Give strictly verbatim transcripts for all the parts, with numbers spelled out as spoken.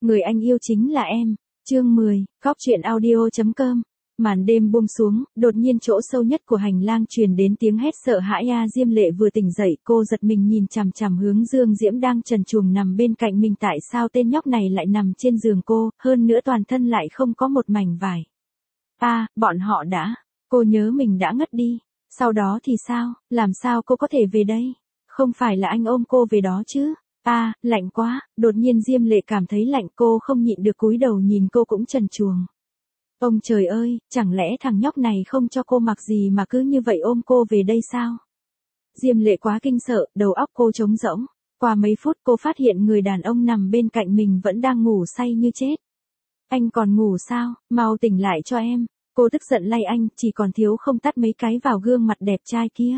Người anh yêu chính là em. Chương mười, Cóc truyện audio chấm com. Màn đêm buông xuống, đột nhiên chỗ sâu nhất của hành lang truyền đến tiếng hét sợ hãi. A Diêm Lệ vừa tỉnh dậy, cô giật mình nhìn chằm chằm hướng Dương Diễm đang trần truồng nằm bên cạnh mình. Tại sao tên nhóc này lại nằm trên giường cô, hơn nữa toàn thân lại không có một mảnh vải. A, à, bọn họ đã, cô nhớ mình đã ngất đi. Sau đó thì sao, làm sao cô có thể về đây? Không phải là anh ôm cô về đó chứ? A, à, lạnh quá, đột nhiên Diêm Lệ cảm thấy lạnh, cô không nhịn được cúi đầu nhìn cô cũng trần truồng. Ông trời ơi, chẳng lẽ thằng nhóc này không cho cô mặc gì mà cứ như vậy ôm cô về đây sao? Diêm Lệ quá kinh sợ, đầu óc cô trống rỗng. Qua mấy phút cô phát hiện người đàn ông nằm bên cạnh mình vẫn đang ngủ say như chết. Anh còn ngủ sao, mau tỉnh lại cho em. Cô tức giận lay anh, chỉ còn thiếu không tát mấy cái vào gương mặt đẹp trai kia.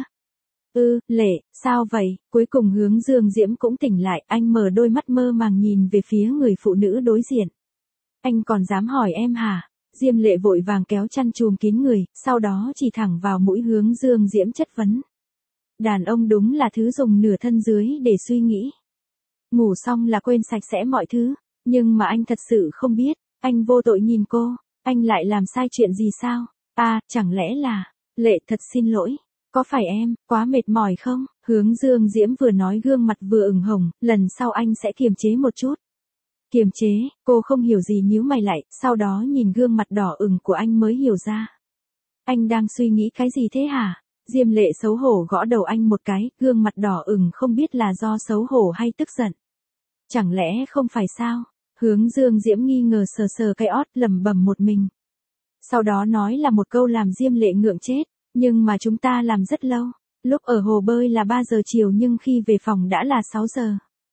Ừ, Lệ, sao vậy? Cuối cùng hướng Dương Diễm cũng tỉnh lại, anh mở đôi mắt mơ màng nhìn về phía người phụ nữ đối diện. Anh còn dám hỏi em hả? Diêm Lệ vội vàng kéo chăn chùm kín người, sau đó chỉ thẳng vào mũi hướng Dương Diễm chất vấn. Đàn ông đúng là thứ dùng nửa thân dưới để suy nghĩ. Ngủ xong là quên sạch sẽ mọi thứ, nhưng mà anh thật sự không biết, anh vô tội nhìn cô, anh lại làm sai chuyện gì sao? À, chẳng lẽ là, Lệ thật xin lỗi, có phải em, quá mệt mỏi không? Hướng Dương Diễm vừa nói gương mặt vừa ửng hồng, lần sau anh sẽ kiềm chế một chút. Kiềm chế, cô không hiểu gì nhíu mày lại, sau đó nhìn gương mặt đỏ ửng của anh mới hiểu ra. Anh đang suy nghĩ cái gì thế hả? Diêm Lệ xấu hổ gõ đầu anh một cái, gương mặt đỏ ửng không biết là do xấu hổ hay tức giận. Chẳng lẽ không phải sao? Hướng Dương Diễm nghi ngờ sờ sờ cái ót lẩm bẩm một mình. Sau đó nói là một câu làm Diêm Lệ ngượng chết, nhưng mà chúng ta làm rất lâu. Lúc ở hồ bơi là ba giờ chiều nhưng khi về phòng đã là sáu giờ.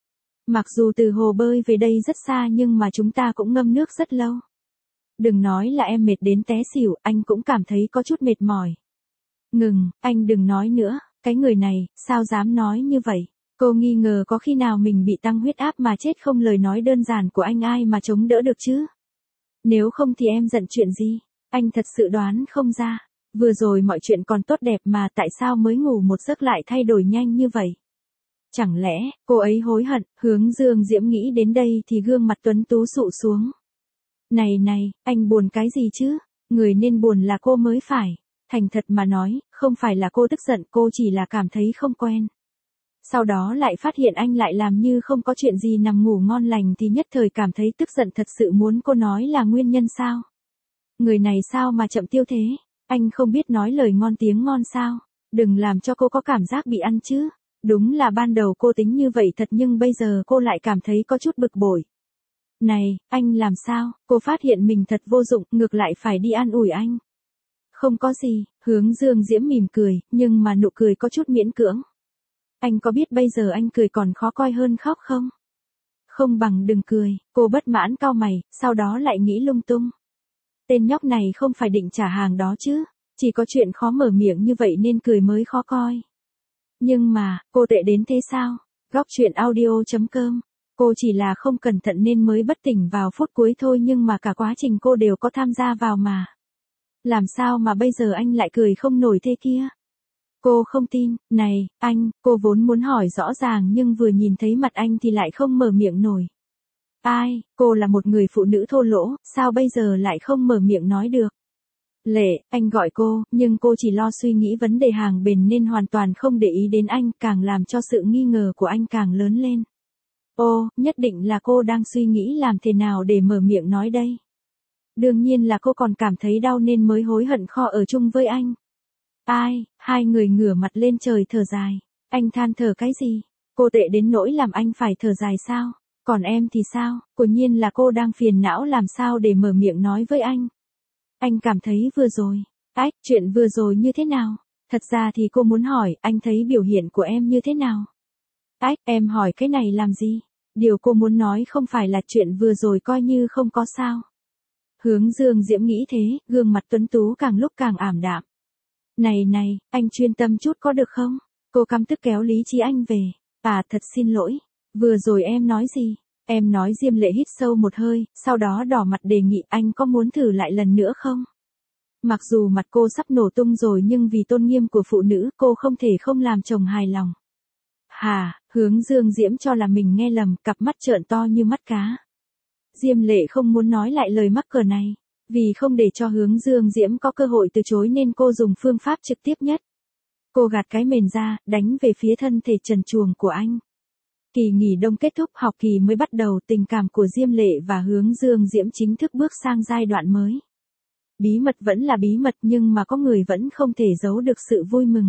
Mặc dù từ hồ bơi về đây rất xa nhưng mà chúng ta cũng ngâm nước rất lâu. Đừng nói là em mệt đến té xỉu, anh cũng cảm thấy có chút mệt mỏi. Ngừng, anh đừng nói nữa, cái người này, sao dám nói như vậy? Cô nghi ngờ có khi nào mình bị tăng huyết áp mà chết không, lời nói đơn giản của anh ai mà chống đỡ được chứ? Nếu không thì em giận chuyện gì? Anh thật sự đoán không ra. Vừa rồi mọi chuyện còn tốt đẹp mà tại sao mới ngủ một giấc lại thay đổi nhanh như vậy? Chẳng lẽ, cô ấy hối hận? Hướng Dương Diễm nghĩ đến đây thì gương mặt tuấn tú sụ xuống. Này này, anh buồn cái gì chứ? Người nên buồn là cô mới phải. Thành thật mà nói, không phải là cô tức giận, cô chỉ là cảm thấy không quen. Sau đó lại phát hiện anh lại làm như không có chuyện gì nằm ngủ ngon lành thì nhất thời cảm thấy tức giận, thật sự muốn cô nói là nguyên nhân sao? Người này sao mà chậm tiêu thế? Anh không biết nói lời ngon tiếng ngon sao? Đừng làm cho cô có cảm giác bị ăn chứ. Đúng là ban đầu cô tính như vậy thật nhưng bây giờ cô lại cảm thấy có chút bực bội. Này, anh làm sao? Cô phát hiện mình thật vô dụng, ngược lại phải đi an ủi anh. Không có gì, Hướng Dương Diễm mỉm cười, nhưng mà nụ cười có chút miễn cưỡng. Anh có biết bây giờ anh cười còn khó coi hơn khóc không? Không bằng đừng cười, cô bất mãn cau mày, sau đó lại nghĩ lung tung. Tên nhóc này không phải định trả hàng đó chứ, chỉ có chuyện khó mở miệng như vậy nên cười mới khó coi. Nhưng mà, cô tệ đến thế sao? Góc truyện audio chấm com. Cô chỉ là không cẩn thận nên mới bất tỉnh vào phút cuối thôi nhưng mà cả quá trình cô đều có tham gia vào mà. Làm sao mà bây giờ anh lại cười không nổi thế kia? Cô không tin, này, anh, cô vốn muốn hỏi rõ ràng nhưng vừa nhìn thấy mặt anh thì lại không mở miệng nổi. Ai, cô là một người phụ nữ thô lỗ, sao bây giờ lại không mở miệng nói được? Lệ, anh gọi cô, nhưng cô chỉ lo suy nghĩ vấn đề hàng bền nên hoàn toàn không để ý đến anh, càng làm cho sự nghi ngờ của anh càng lớn lên. Ô, nhất định là cô đang suy nghĩ làm thế nào để mở miệng nói đây. Đương nhiên là cô còn cảm thấy đau nên mới hối hận kho ở chung với anh. Ai, hai người ngửa mặt lên trời thở dài. Anh than thở cái gì? Cô tệ đến nỗi làm anh phải thở dài sao? Còn em thì sao? Quả nhiên là cô đang phiền não làm sao để mở miệng nói với anh. Anh cảm thấy vừa rồi, ách, chuyện vừa rồi như thế nào? Thật ra thì cô muốn hỏi, anh thấy biểu hiện của em như thế nào? Ách, em hỏi cái này làm gì? Điều cô muốn nói không phải là chuyện vừa rồi coi như không có sao. Hướng Dương Diễm nghĩ thế, gương mặt tuấn tú càng lúc càng ảm đạm. Này này, anh chuyên tâm chút có được không? Cô căm tức kéo lý trí anh về. À, thật xin lỗi. Vừa rồi em nói gì? Em nói. Diêm Lệ hít sâu một hơi, sau đó đỏ mặt đề nghị anh có muốn thử lại lần nữa không? Mặc dù mặt cô sắp nổ tung rồi nhưng vì tôn nghiêm của phụ nữ cô không thể không làm chồng hài lòng. Hà, Hướng Dương Diễm cho là mình nghe lầm, cặp mắt trợn to như mắt cá. Diêm Lệ không muốn nói lại lời mắc cờ này. Vì không để cho Hướng Dương Diễm có cơ hội từ chối nên cô dùng phương pháp trực tiếp nhất. Cô gạt cái mền ra, đánh về phía thân thể trần truồng của anh. Kỳ nghỉ đông kết thúc, học kỳ mới bắt đầu, tình cảm của Diêm Lệ và Hướng Dương Diễm chính thức bước sang giai đoạn mới. Bí mật vẫn là bí mật nhưng mà có người vẫn không thể giấu được sự vui mừng.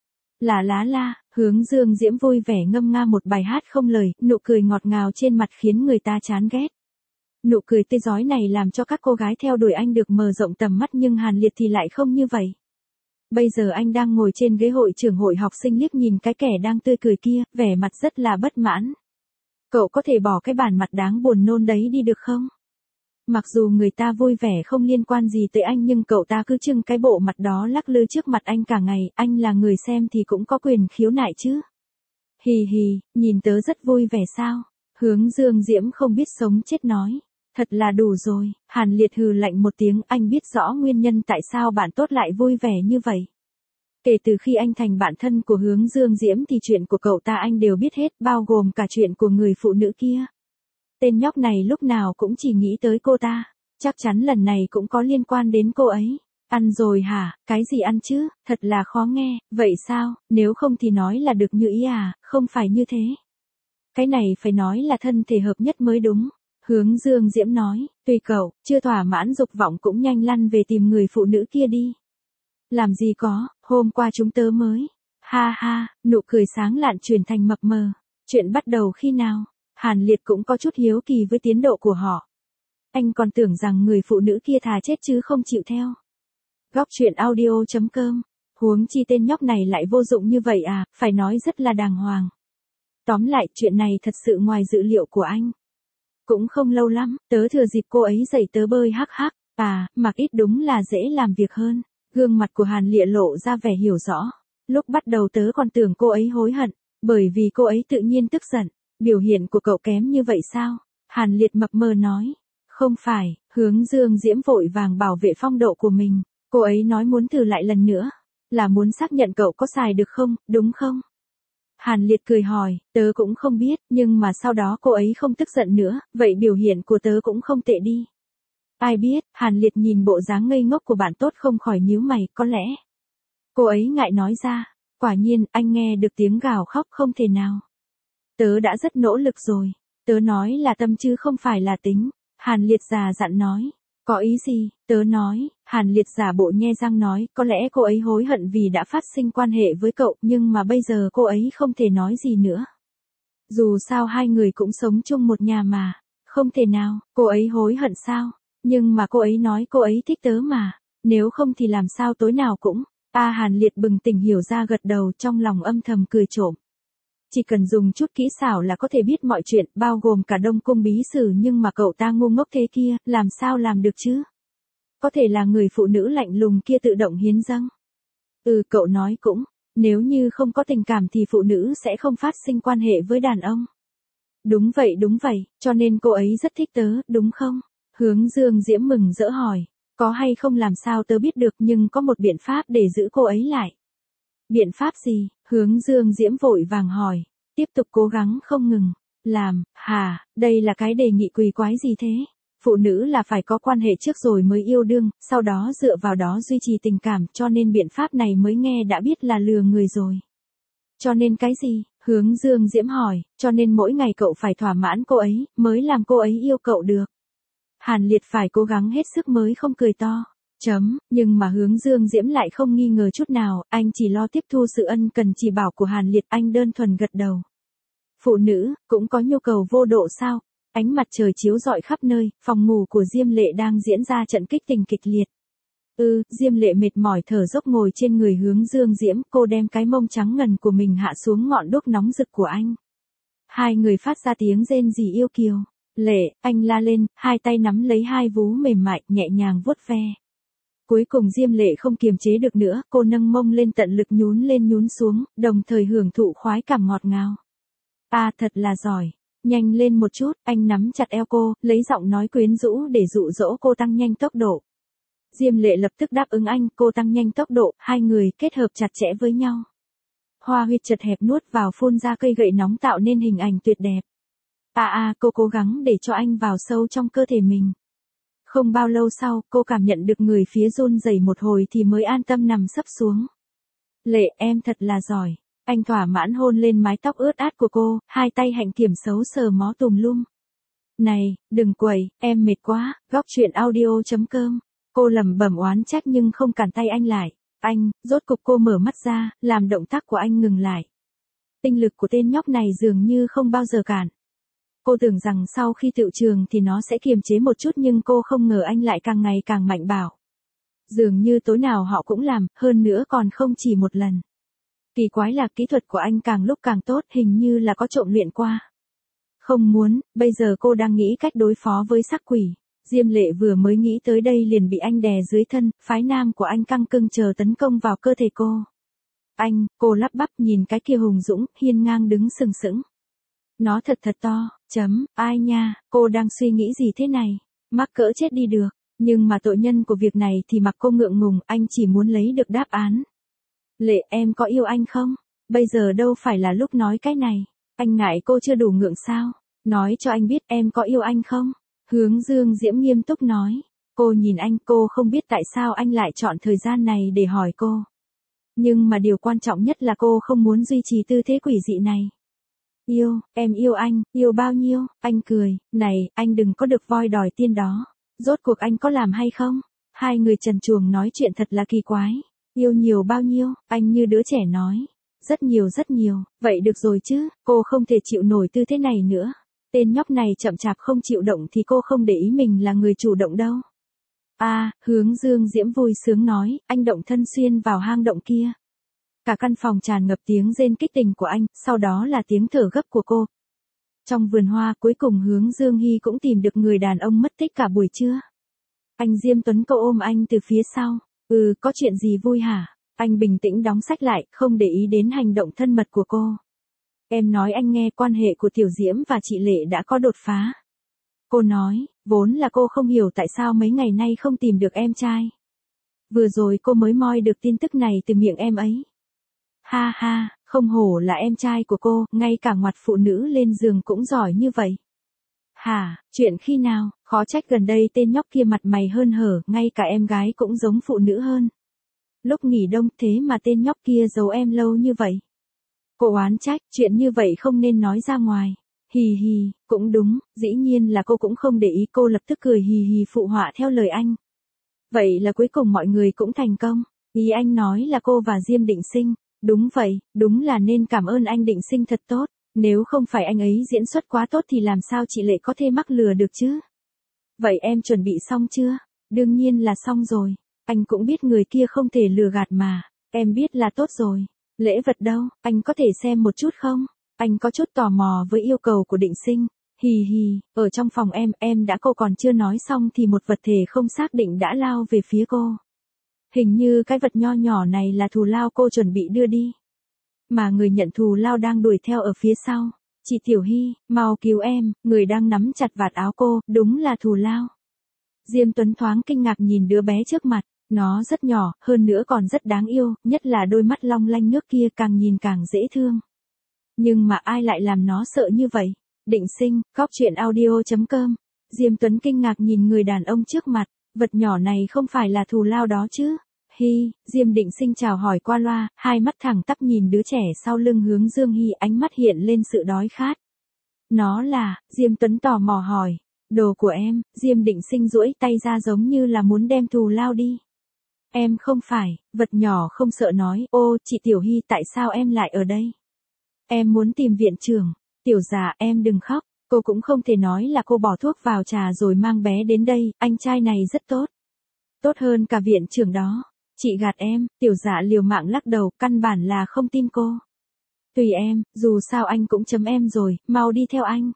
Là lá la, Hướng Dương Diễm vui vẻ ngâm nga một bài hát không lời, nụ cười ngọt ngào trên mặt khiến người ta chán ghét. Nụ cười tươi rói này làm cho các cô gái theo đuổi anh được mở rộng tầm mắt nhưng Hàn Liệt thì lại không như vậy. Bây giờ anh đang ngồi trên ghế hội trưởng hội học sinh liếc nhìn cái kẻ đang tươi cười kia, vẻ mặt rất là bất mãn. Cậu có thể bỏ cái bản mặt đáng buồn nôn đấy đi được không? Mặc dù người ta vui vẻ không liên quan gì tới anh nhưng cậu ta cứ trưng cái bộ mặt đó lắc lư trước mặt anh cả ngày, anh là người xem thì cũng có quyền khiếu nại chứ. Hì hì, nhìn tớ rất vui vẻ sao? Hướng Dương Diễm không biết sống chết nói. Thật là đủ rồi, Hàn Liệt hừ lạnh một tiếng, anh biết rõ nguyên nhân tại sao bạn tốt lại vui vẻ như vậy. Kể từ khi anh thành bạn thân của Hướng Dương Diễm thì chuyện của cậu ta anh đều biết hết, bao gồm cả chuyện của người phụ nữ kia. Tên nhóc này lúc nào cũng chỉ nghĩ tới cô ta, chắc chắn lần này cũng có liên quan đến cô ấy. Ăn rồi hả, cái gì ăn chứ, thật là khó nghe, vậy sao, nếu không thì nói là được như ý à, không phải như thế. Cái này phải nói là thân thể hợp nhất mới đúng. Hướng Dương Diễm nói, tùy cậu, chưa thỏa mãn dục vọng cũng nhanh lăn về tìm người phụ nữ kia đi. Làm gì có, hôm qua chúng tớ mới. Ha ha, nụ cười sáng lạn chuyển thành mập mờ. Chuyện bắt đầu khi nào? Hàn Liệt cũng có chút hiếu kỳ với tiến độ của họ. Anh còn tưởng rằng người phụ nữ kia thà chết chứ không chịu theo. Góc truyện audio chấm com. Huống chi tên nhóc này lại vô dụng như vậy à, phải nói rất là đàng hoàng. Tóm lại, chuyện này thật sự ngoài dự liệu của anh. Cũng không lâu lắm, tớ thừa dịp cô ấy dạy tớ bơi hắc hắc, à, mặc ít đúng là dễ làm việc hơn. Gương mặt của Hàn Liệt lộ ra vẻ hiểu rõ. Lúc bắt đầu tớ còn tưởng cô ấy hối hận, bởi vì cô ấy tự nhiên tức giận. Biểu hiện của cậu kém như vậy sao? Hàn Liệt mập mờ nói. Không phải, Hướng Dương Diễm vội vàng bảo vệ phong độ của mình. Cô ấy nói muốn thử lại lần nữa. Là muốn xác nhận cậu có xài được không, đúng không? Hàn Liệt cười hỏi, tớ cũng không biết, nhưng mà sau đó cô ấy không tức giận nữa, vậy biểu hiện của tớ cũng không tệ đi. Ai biết, Hàn Liệt nhìn bộ dáng ngây ngốc của bạn tốt không khỏi nhíu mày, có lẽ. Cô ấy ngại nói ra, quả nhiên, anh nghe được tiếng gào khóc không thể nào. Tớ đã rất nỗ lực rồi, tớ nói là tâm chứ không phải là tính, Hàn Liệt già dặn nói. Có ý gì, tớ nói, Hàn Liệt giả bộ nhe răng nói, có lẽ cô ấy hối hận vì đã phát sinh quan hệ với cậu, nhưng mà bây giờ cô ấy không thể nói gì nữa. Dù sao hai người cũng sống chung một nhà mà, không thể nào, cô ấy hối hận sao, nhưng mà cô ấy nói cô ấy thích tớ mà, nếu không thì làm sao tối nào cũng, a Hàn Liệt bừng tỉnh hiểu ra gật đầu trong lòng âm thầm cười trộm. Chỉ cần dùng chút kỹ xảo là có thể biết mọi chuyện, bao gồm cả Đông Cung bí sử nhưng mà cậu ta ngu ngốc thế kia, làm sao làm được chứ? Có thể là người phụ nữ lạnh lùng kia tự động hiến dâng. Ừ, cậu nói cũng, nếu như không có tình cảm thì phụ nữ sẽ không phát sinh quan hệ với đàn ông. Đúng vậy đúng vậy, cho nên cô ấy rất thích tớ, đúng không? Hướng Dương Diễm mừng rỡ hỏi, có hay không làm sao tớ biết được nhưng có một biện pháp để giữ cô ấy lại. Biện pháp gì? Hướng Dương Diễm vội vàng hỏi, tiếp tục cố gắng không ngừng. Làm, hà, đây là cái đề nghị quỷ quái gì thế? Phụ nữ là phải có quan hệ trước rồi mới yêu đương, sau đó dựa vào đó duy trì tình cảm, cho nên biện pháp này mới nghe đã biết là lừa người rồi. Cho nên cái gì? Hướng Dương Diễm hỏi, cho nên mỗi ngày cậu phải thỏa mãn cô ấy, mới làm cô ấy yêu cậu được. Hàn Liệt phải cố gắng hết sức mới không cười to. Chấm, nhưng mà Hướng Dương Diễm lại không nghi ngờ chút nào, anh chỉ lo tiếp thu sự ân cần chỉ bảo của Hàn Liệt, anh đơn thuần gật đầu. Phụ nữ, cũng có nhu cầu vô độ sao? Ánh mặt trời chiếu rọi khắp nơi, phòng ngủ của Diêm Lệ đang diễn ra trận kích tình kịch liệt. Ừ, Diêm Lệ mệt mỏi thở dốc ngồi trên người Hướng Dương Diễm, cô đem cái mông trắng ngần của mình hạ xuống ngọn đuốc nóng rực của anh. Hai người phát ra tiếng rên rỉ yêu kiều. Lệ, anh la lên, hai tay nắm lấy hai vú mềm mại, nhẹ nhàng vuốt ve. Cuối cùng Diêm Lệ không kiềm chế được nữa, cô nâng mông lên tận lực nhún lên nhún xuống, đồng thời hưởng thụ khoái cảm ngọt ngào. À thật là giỏi, nhanh lên một chút, anh nắm chặt eo cô, lấy giọng nói quyến rũ để dụ dỗ cô tăng nhanh tốc độ. Diêm Lệ lập tức đáp ứng anh, cô tăng nhanh tốc độ, hai người kết hợp chặt chẽ với nhau. Hoa huyệt chật hẹp nuốt vào phun ra cây gậy nóng tạo nên hình ảnh tuyệt đẹp. À à, cô cố gắng để cho anh vào sâu trong cơ thể mình. Không bao lâu sau, cô cảm nhận được người phía run rẩy một hồi thì mới an tâm nằm sấp xuống. Lệ, em thật là giỏi. Anh thỏa mãn hôn lên mái tóc ướt át của cô, hai tay hạnh kiểm xấu sờ mó tùm lum. Này, đừng quẩy, em mệt quá, góc chuyện audio chấm com. Cô lẩm bẩm oán trách nhưng không cản tay anh lại. Anh, rốt cục cô mở mắt ra, làm động tác của anh ngừng lại. Tinh lực của tên nhóc này dường như không bao giờ cản. Cô tưởng rằng sau khi tựu trường thì nó sẽ kiềm chế một chút nhưng cô không ngờ anh lại càng ngày càng mạnh bạo. Dường như tối nào họ cũng làm, hơn nữa còn không chỉ một lần. Kỳ quái là kỹ thuật của anh càng lúc càng tốt, hình như là có trộm luyện qua. Không muốn, bây giờ cô đang nghĩ cách đối phó với sắc quỷ. Diêm Lệ vừa mới nghĩ tới đây liền bị anh đè dưới thân, phái nam của anh căng cưng chờ tấn công vào cơ thể cô. Anh, cô lắp bắp nhìn cái kia hùng dũng, hiên ngang đứng sừng sững. Nó thật thật to, chấm, ai nha, cô đang suy nghĩ gì thế này, mắc cỡ chết đi được, nhưng mà tội nhân của việc này thì mặc cô ngượng ngùng, anh chỉ muốn lấy được đáp án. Lệ, em có yêu anh không? Bây giờ đâu phải là lúc nói cái này, anh ngại cô chưa đủ ngượng sao? Nói cho anh biết em có yêu anh không? Hướng Dương Diễm nghiêm túc nói. Cô nhìn anh, cô không biết tại sao anh lại chọn thời gian này để hỏi cô. Nhưng mà điều quan trọng nhất là cô không muốn duy trì tư thế quỷ dị này. Yêu, em yêu anh, yêu bao nhiêu? Anh cười, này, anh đừng có được voi đòi tiên đó. Rốt cuộc anh có làm hay không? Hai người trần truồng nói chuyện thật là kỳ quái. Yêu nhiều bao nhiêu? Anh như đứa trẻ nói. Rất nhiều rất nhiều, vậy được rồi chứ, cô không thể chịu nổi tư thế này nữa. Tên nhóc này chậm chạp không chịu động thì cô không để ý mình là người chủ động đâu. À, Hướng Dương Diễm vui sướng nói, anh động thân xuyên vào hang động kia. Cả căn phòng tràn ngập tiếng rên kích tình của anh, sau đó là tiếng thở gấp của cô. Trong vườn hoa, cuối cùng Hướng Dương Hy cũng tìm được người đàn ông mất tích cả buổi trưa. Anh Diêm Tuấn cậu ôm anh từ phía sau. Ừ, có chuyện gì vui hả? Anh bình tĩnh đóng sách lại, không để ý đến hành động thân mật của cô. Em nói anh nghe, quan hệ của Tiểu Diễm và chị Lệ đã có đột phá. Cô nói, vốn là cô không hiểu tại sao mấy ngày nay không tìm được em trai. Vừa rồi cô mới moi được tin tức này từ miệng em ấy. Ha ha, không hổ là em trai của cô, ngay cả ngoặt phụ nữ lên giường cũng giỏi như vậy. Hả, chuyện khi nào, khó trách gần đây tên nhóc kia mặt mày hơn hở, ngay cả em gái cũng giống phụ nữ hơn. Lúc nghỉ đông thế mà tên nhóc kia giấu em lâu như vậy. Cô oán trách, chuyện như vậy không nên nói ra ngoài. Hì hì, cũng đúng, dĩ nhiên là cô cũng không để ý, cô lập tức cười hì hì phụ họa theo lời anh. Vậy là cuối cùng mọi người cũng thành công. Ý anh nói là cô và Diêm Định Sinh. Đúng vậy, đúng là nên cảm ơn anh Định Sinh thật tốt. Nếu không phải anh ấy diễn xuất quá tốt thì làm sao chị Lệ có thể mắc lừa được chứ? Vậy em chuẩn bị xong chưa? Đương nhiên là xong rồi. Anh cũng biết người kia không thể lừa gạt mà. Em biết là tốt rồi. Lễ vật đâu, anh có thể xem một chút không? Anh có chút tò mò với yêu cầu của Định Sinh. Hì hì, ở trong phòng em, em đã cô còn chưa nói xong thì một vật thể không xác định đã lao về phía cô. Hình như cái vật nho nhỏ này là thù lao cô chuẩn bị đưa đi. Mà người nhận thù lao đang đuổi theo ở phía sau. Chị Tiểu Hy, mau cứu em, người đang nắm chặt vạt áo cô, đúng là thù lao. Diêm Tuấn thoáng kinh ngạc nhìn đứa bé trước mặt. Nó rất nhỏ, hơn nữa còn rất đáng yêu, nhất là đôi mắt long lanh nước kia càng nhìn càng dễ thương. Nhưng mà ai lại làm nó sợ như vậy? Định Sinh, góc chuyện audio chấm com. Diêm Tuấn kinh ngạc nhìn người đàn ông trước mặt, vật nhỏ này không phải là thù lao đó chứ? Hi, Diêm Định Sinh chào hỏi qua loa, hai mắt thẳng tắp nhìn đứa trẻ sau lưng Hướng Dương Hy, ánh mắt hiện lên sự đói khát. Nó là, Diêm Tuấn tò mò hỏi, đồ của em. Diêm Định Sinh duỗi tay ra giống như là muốn đem thù lao đi. Em không phải, vật nhỏ không sợ nói, ô, chị Tiểu Hy tại sao em lại ở đây? Em muốn tìm viện trưởng. Tiểu già, em đừng khóc, cô cũng không thể nói là cô bỏ thuốc vào trà rồi mang bé đến đây, anh trai này rất tốt. Tốt hơn cả viện trưởng đó. Chị gạt em, tiểu dạ liều mạng lắc đầu, căn bản là không tin cô. Tùy em, dù sao anh cũng chấm em rồi, mau đi theo anh.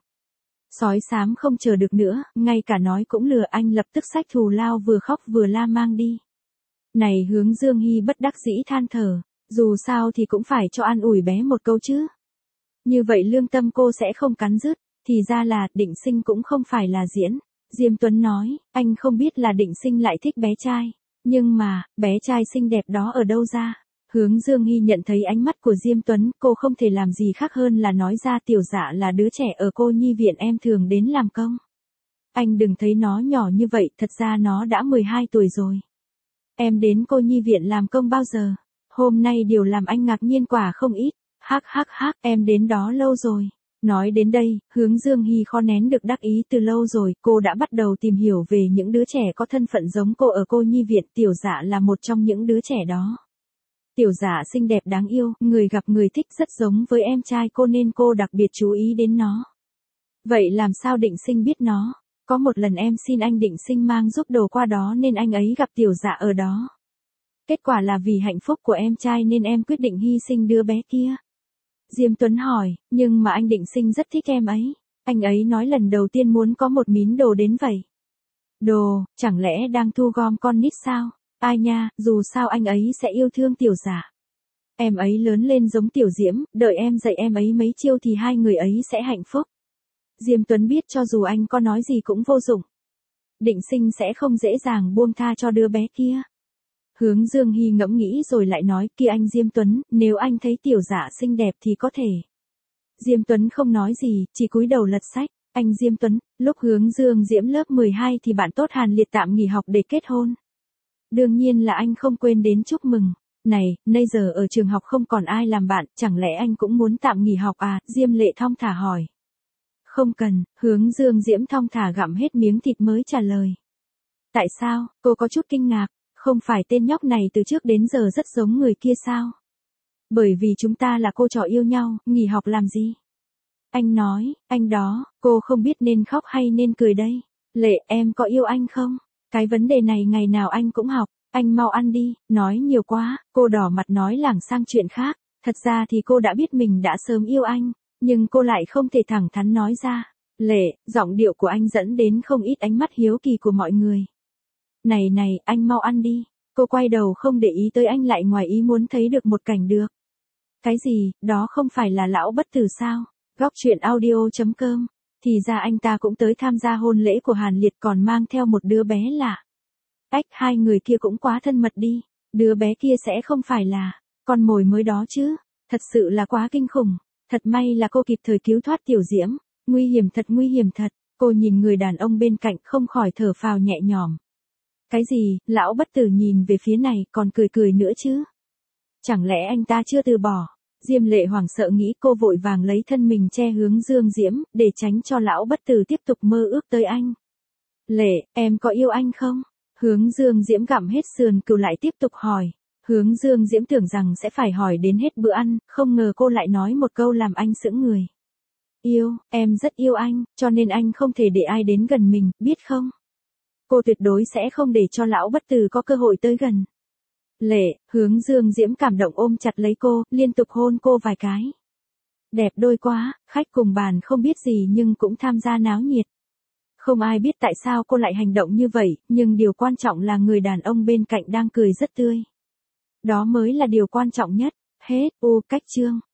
Sói xám không chờ được nữa, ngay cả nói cũng lừa, anh lập tức xách thù lao vừa khóc vừa la mang đi. Này Hướng Dương Hy bất đắc dĩ than thở, dù sao thì cũng phải cho an ủi bé một câu chứ. Như vậy lương tâm cô sẽ không cắn rứt, thì ra là Định Sinh cũng không phải là diễn. Diêm Tuấn nói, anh không biết là Định Sinh lại thích bé trai. Nhưng mà, bé trai xinh đẹp đó ở đâu ra? Hướng Dương Hy nhận thấy ánh mắt của Diêm Tuấn, cô không thể làm gì khác hơn là nói ra Tiểu Dạ là đứa trẻ ở cô nhi viện em thường đến làm công. Anh đừng thấy nó nhỏ như vậy, thật ra nó đã mười hai tuổi rồi. Em đến cô nhi viện làm công bao giờ? Hôm nay điều làm anh ngạc nhiên quả không ít. Hắc hắc hắc, em đến đó lâu rồi. Nói đến đây, Hướng Dương Hy khó nén được đắc ý từ lâu rồi, cô đã bắt đầu tìm hiểu về những đứa trẻ có thân phận giống cô ở cô nhi viện, Tiểu Dạ là một trong những đứa trẻ đó. Tiểu Dạ xinh đẹp đáng yêu, người gặp người thích, rất giống với em trai cô nên cô đặc biệt chú ý đến nó. Vậy làm sao Định Sinh biết nó? Có một lần em xin anh Định Sinh mang giúp đồ qua đó nên anh ấy gặp Tiểu Dạ ở đó. Kết quả là vì hạnh phúc của em trai nên em quyết định hy sinh đứa bé kia. Diêm Tuấn hỏi, nhưng mà anh Định Sinh rất thích em ấy. Anh ấy nói lần đầu tiên muốn có một món đồ đến vậy. Đồ, chẳng lẽ đang thu gom con nít sao? Ai nha, dù sao anh ấy sẽ yêu thương Tiểu Dạ. Em ấy lớn lên giống Tiểu Diễm, đợi em dạy em ấy mấy chiêu thì hai người ấy sẽ hạnh phúc. Diêm Tuấn biết cho dù anh có nói gì cũng vô dụng. Định Sinh sẽ không dễ dàng buông tha cho đứa bé kia. Hướng Dương Hy ngẫm nghĩ rồi lại nói, kia anh Diêm Tuấn, nếu anh thấy Tiểu Dạ xinh đẹp thì có thể. Diêm Tuấn không nói gì, chỉ cúi đầu lật sách. Anh Diêm Tuấn, lúc Hướng Dương Diễm lớp mười hai thì bạn tốt Hàn Liệt tạm nghỉ học để kết hôn. Đương nhiên là anh không quên đến chúc mừng. Này, bây giờ ở trường học không còn ai làm bạn, chẳng lẽ anh cũng muốn tạm nghỉ học à? Diêm Lệ thong thả hỏi. Không cần, Hướng Dương Diễm thong thả gặm hết miếng thịt mới trả lời. Tại sao? Cô có chút kinh ngạc. Không phải tên nhóc này từ trước đến giờ rất giống người kia sao? Bởi vì chúng ta là cô trò yêu nhau, nghỉ học làm gì? Anh nói, anh đó, cô không biết nên khóc hay nên cười đây. Lệ, em có yêu anh không? Cái vấn đề này ngày nào anh cũng học, anh mau ăn đi, nói nhiều quá, cô đỏ mặt nói lảng sang chuyện khác. Thật ra thì cô đã biết mình đã sớm yêu anh, nhưng cô lại không thể thẳng thắn nói ra. Lệ, giọng điệu của anh dẫn đến không ít ánh mắt hiếu kỳ của mọi người. Này này, anh mau ăn đi. Cô quay đầu không để ý tới anh lại ngoài ý muốn thấy được một cảnh được. Cái gì, đó không phải là lão bất tử sao? Góc truyện audio chấm com. Thì ra anh ta cũng tới tham gia hôn lễ của Hàn Liệt còn mang theo một đứa bé lạ. Ách, hai người kia cũng quá thân mật đi. Đứa bé kia sẽ không phải là con mồi mới đó chứ. Thật sự là quá kinh khủng. Thật may là cô kịp thời cứu thoát Tiểu Diễm. Nguy hiểm thật, nguy hiểm thật. Cô nhìn người đàn ông bên cạnh không khỏi thở phào nhẹ nhõm. Cái gì, lão bất tử nhìn về phía này còn cười cười nữa chứ? Chẳng lẽ anh ta chưa từ bỏ? Diêm Lệ hoảng sợ nghĩ, cô vội vàng lấy thân mình che Hướng Dương Diễm, để tránh cho lão bất tử tiếp tục mơ ước tới anh. Lệ, em có yêu anh không? Hướng Dương Diễm gặm hết sườn cừu lại tiếp tục hỏi. Hướng Dương Diễm tưởng rằng sẽ phải hỏi đến hết bữa ăn, không ngờ cô lại nói một câu làm anh sững người. Yêu, em rất yêu anh, cho nên anh không thể để ai đến gần mình, biết không? Cô tuyệt đối sẽ không để cho lão bất tử có cơ hội tới gần. Lệ, Hướng Dương Diễm cảm động ôm chặt lấy cô, liên tục hôn cô vài cái. Đẹp đôi quá, khách cùng bàn không biết gì nhưng cũng tham gia náo nhiệt. Không ai biết tại sao cô lại hành động như vậy, nhưng điều quan trọng là người đàn ông bên cạnh đang cười rất tươi. Đó mới là điều quan trọng nhất. Hết, ô cách chương.